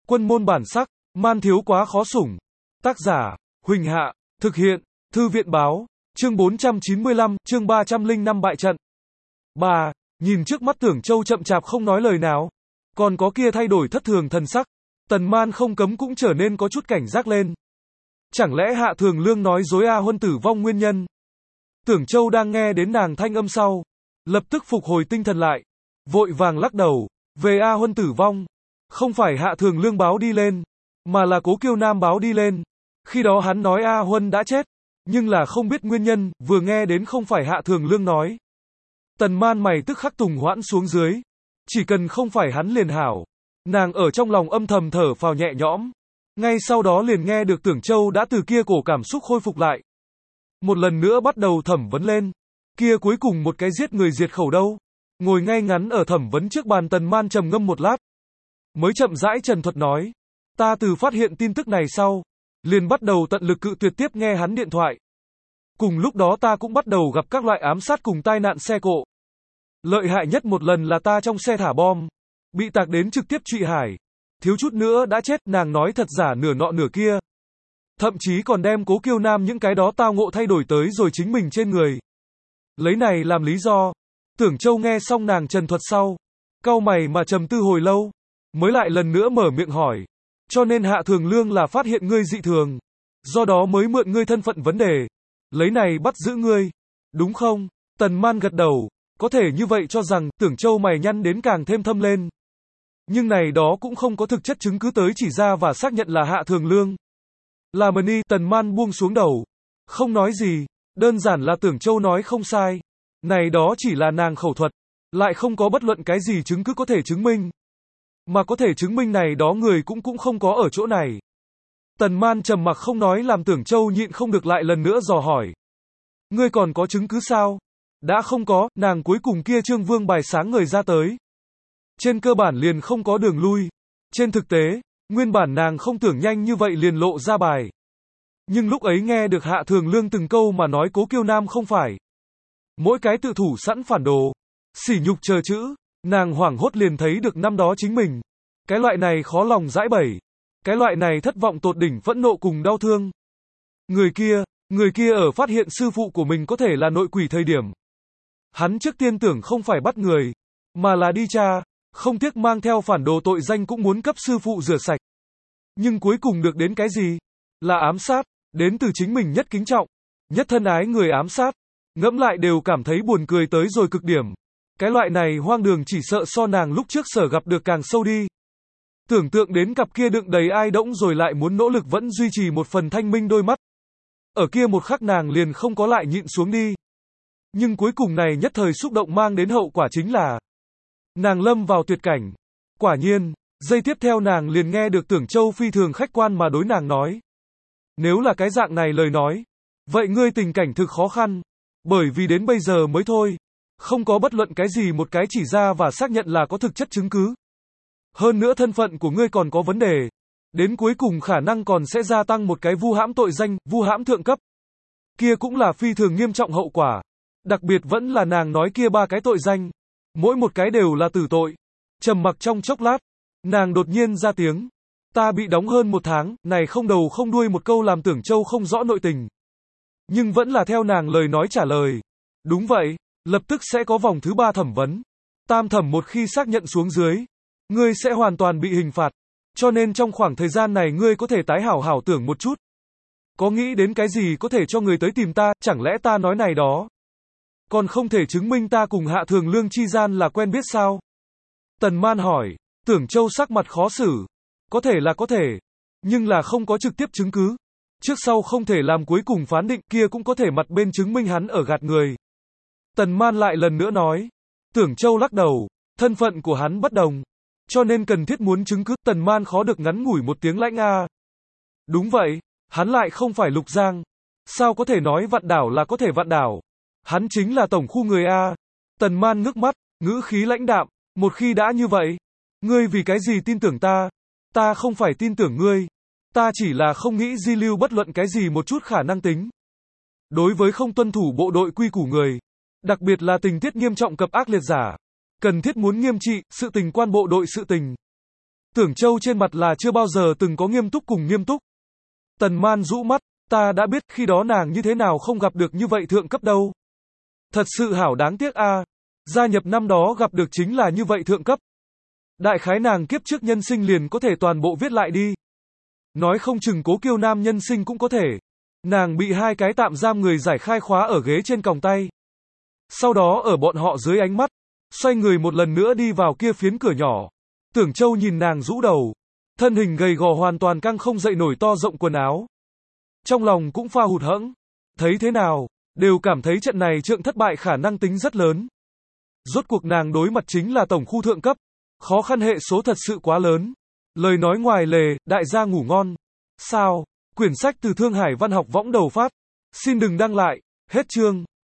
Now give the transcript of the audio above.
Quân môn bản sắc, man thiếu quá khó sủng. Tác giả, Huỳnh Hạ, thực hiện, Thư viện báo, chương 495, chương 305 bại trận. Bà, nhìn trước mắt Tưởng Châu chậm chạp không nói lời nào, còn có kia thay đổi thất thường thần sắc, Tần Man không cấm cũng trở nên có chút cảnh giác lên. Chẳng lẽ Hạ Thường Lương nói dối A Huân tử vong nguyên nhân? Tưởng Châu đang nghe đến nàng thanh âm sau, lập tức phục hồi tinh thần lại, vội vàng lắc đầu, về A Huân tử vong, không phải Hạ Thường Lương báo đi lên, mà là Cố Kiêu Nam báo đi lên. Khi đó hắn nói A Huân đã chết, nhưng là không biết nguyên nhân, vừa nghe đến không phải Hạ Thường Lương nói. Tần Man mày tức khắc tùng hoãn xuống dưới, chỉ cần không phải hắn liền hảo. Nàng ở trong lòng âm thầm thở phào nhẹ nhõm. Ngay sau đó liền nghe được Tưởng Châu đã từ kia cổ cảm xúc khôi phục lại. Một lần nữa bắt đầu thẩm vấn lên. Kia cuối cùng một cái giết người diệt khẩu đâu? Ngồi ngay ngắn ở thẩm vấn trước bàn Tần Man trầm ngâm một lát, mới chậm rãi trần thuật nói. Ta từ phát hiện tin tức này sau, liền bắt đầu tận lực cự tuyệt tiếp nghe hắn điện thoại. Cùng lúc đó ta cũng bắt đầu gặp các loại ám sát cùng tai nạn xe cộ. Lợi hại nhất một lần là ta trong xe thả bom, bị tạc đến trực tiếp trụy hải. Thiếu chút nữa đã chết, nàng nói thật giả nửa nọ nửa kia. Thậm chí còn đem Cố Kiêu Nam những cái đó tao ngộ thay đổi tới rồi chính mình trên người. Lấy này làm lý do. Tưởng Châu nghe xong nàng trần thuật sau, cau mày mà trầm tư hồi lâu, mới lại lần nữa mở miệng hỏi. Cho nên Hạ Thường Lương là phát hiện ngươi dị thường, do đó mới mượn ngươi thân phận vấn đề, lấy này bắt giữ ngươi, đúng không? Tần Man gật đầu, có thể như vậy cho rằng, Tưởng Châu mày nhăn đến càng thêm thâm lên. Nhưng này đó cũng không có thực chất chứng cứ tới chỉ ra và xác nhận là Hạ Thường Lương. Là Mani, Tần Man buông xuống đầu, không nói gì, đơn giản là Tưởng Châu nói không sai. Này đó chỉ là nàng khẩu thuật, lại không có bất luận cái gì chứng cứ có thể chứng minh. Mà có thể chứng minh này đó người cũng không có ở chỗ này. Tần Man trầm mặc không nói làm Tưởng Châu nhịn không được lại lần nữa dò hỏi. Ngươi còn có chứng cứ sao? Đã không có, nàng cuối cùng kia Trương Vương bài sáng người ra tới. Trên cơ bản liền không có đường lui. Trên thực tế, nguyên bản nàng không tưởng nhanh như vậy liền lộ ra bài. Nhưng lúc ấy nghe được Hạ Thường Lương từng câu mà nói Cố Kiêu Nam không phải. Mỗi cái tự thủ sẵn phản đồ, sỉ nhục chờ chữ, nàng hoảng hốt liền thấy được năm đó chính mình. Cái loại này khó lòng giải bẩy. Cái loại này thất vọng tột đỉnh phẫn nộ cùng đau thương. Người kia ở phát hiện sư phụ của mình có thể là nội quỷ thời điểm. Hắn trước tiên tưởng không phải bắt người, mà là đi tra, không tiếc mang theo phản đồ tội danh cũng muốn cấp sư phụ rửa sạch. Nhưng cuối cùng được đến cái gì? Là ám sát, đến từ chính mình nhất kính trọng, nhất thân ái người ám sát. Ngẫm lại đều cảm thấy buồn cười tới rồi cực điểm. Cái loại này hoang đường chỉ sợ so nàng lúc trước sở gặp được càng sâu đi. Tưởng tượng đến cặp kia đựng đầy ai đỗng rồi lại muốn nỗ lực vẫn duy trì một phần thanh minh đôi mắt. Ở kia một khắc nàng liền không có lại nhịn xuống đi. Nhưng cuối cùng này nhất thời xúc động mang đến hậu quả chính là nàng lâm vào tuyệt cảnh. Quả nhiên, giây tiếp theo nàng liền nghe được Tưởng Châu phi thường khách quan mà đối nàng nói. Nếu là cái dạng này lời nói, vậy ngươi tình cảnh thực khó khăn. Bởi vì đến bây giờ mới thôi, không có bất luận cái gì một cái chỉ ra và xác nhận là có thực chất chứng cứ. Hơn nữa thân phận của ngươi còn có vấn đề. Đến cuối cùng khả năng còn sẽ gia tăng một cái vu hãm tội danh, vu hãm thượng cấp. Kia cũng là phi thường nghiêm trọng hậu quả. Đặc biệt vẫn là nàng nói kia ba cái tội danh. Mỗi một cái đều là tử tội. Trầm mặc trong chốc lát, nàng đột nhiên ra tiếng. Ta bị đóng hơn 1 tháng, này không đầu không đuôi một câu làm Tưởng Châu không rõ nội tình. Nhưng vẫn là theo nàng lời nói trả lời. Đúng vậy, lập tức sẽ có vòng thứ 3 thẩm vấn. Tam thẩm một khi xác nhận xuống dưới, ngươi sẽ hoàn toàn bị hình phạt. Cho nên trong khoảng thời gian này ngươi có thể tái hảo tưởng một chút. Có nghĩ đến cái gì có thể cho người tới tìm ta, chẳng lẽ ta nói này đó còn không thể chứng minh ta cùng Hạ Thường Lương chi gian là quen biết sao? Tần Man hỏi. Tưởng Châu sắc mặt khó xử. Có thể là có thể, nhưng là không có trực tiếp chứng cứ. Trước sau không thể làm cuối cùng phán định, kia cũng có thể mặt bên chứng minh hắn ở gạt người. Tần Man lại lần nữa nói. Tưởng Châu lắc đầu, thân phận của hắn bất đồng, cho nên cần thiết muốn chứng cứ. Tần Man khó được ngắn ngủi một tiếng lãnh a. Đúng vậy, hắn lại không phải Lục Giang. Sao có thể nói vạn đảo là có thể vạn đảo? Hắn chính là tổng khu người a. Tần Man ngước mắt, ngữ khí lãnh đạm, một khi đã như vậy, ngươi vì cái gì tin tưởng ta? Ta không phải tin tưởng ngươi. Ta chỉ là không nghĩ di lưu bất luận cái gì một chút khả năng tính. Đối với không tuân thủ bộ đội quy củ người, đặc biệt là tình tiết nghiêm trọng cập ác liệt giả, cần thiết muốn nghiêm trị, sự tình quan bộ đội sự tình. Tưởng Châu trên mặt là chưa bao giờ từng có nghiêm túc cùng nghiêm túc. Tần Man rũ mắt, ta đã biết khi đó nàng như thế nào không gặp được như vậy thượng cấp đâu. Thật sự hảo đáng tiếc a. Gia nhập năm đó gặp được chính là như vậy thượng cấp. Đại khái nàng kiếp trước nhân sinh liền có thể toàn bộ viết lại đi. Nói không chừng Cố Kiêu Nam nhân sinh cũng có thể. Nàng bị 2 cái tạm giam người giải khai khóa ở ghế trên còng tay. Sau đó ở bọn họ dưới ánh mắt, xoay người một lần nữa đi vào kia phiến cửa nhỏ. Tưởng Châu nhìn nàng rũ đầu, thân hình gầy gò hoàn toàn căng không dậy nổi to rộng quần áo. Trong lòng cũng pha hụt hẫng. Thấy thế nào, đều cảm thấy trận này trượng thất bại khả năng tính rất lớn. Rốt cuộc nàng đối mặt chính là tổng khu thượng cấp. Khó khăn hệ số thật sự quá lớn. Lời nói ngoài lề, đại gia ngủ ngon. Sao? Quyển sách từ Thương Hải Văn học võng đầu phát. Xin đừng đăng lại. Hết chương.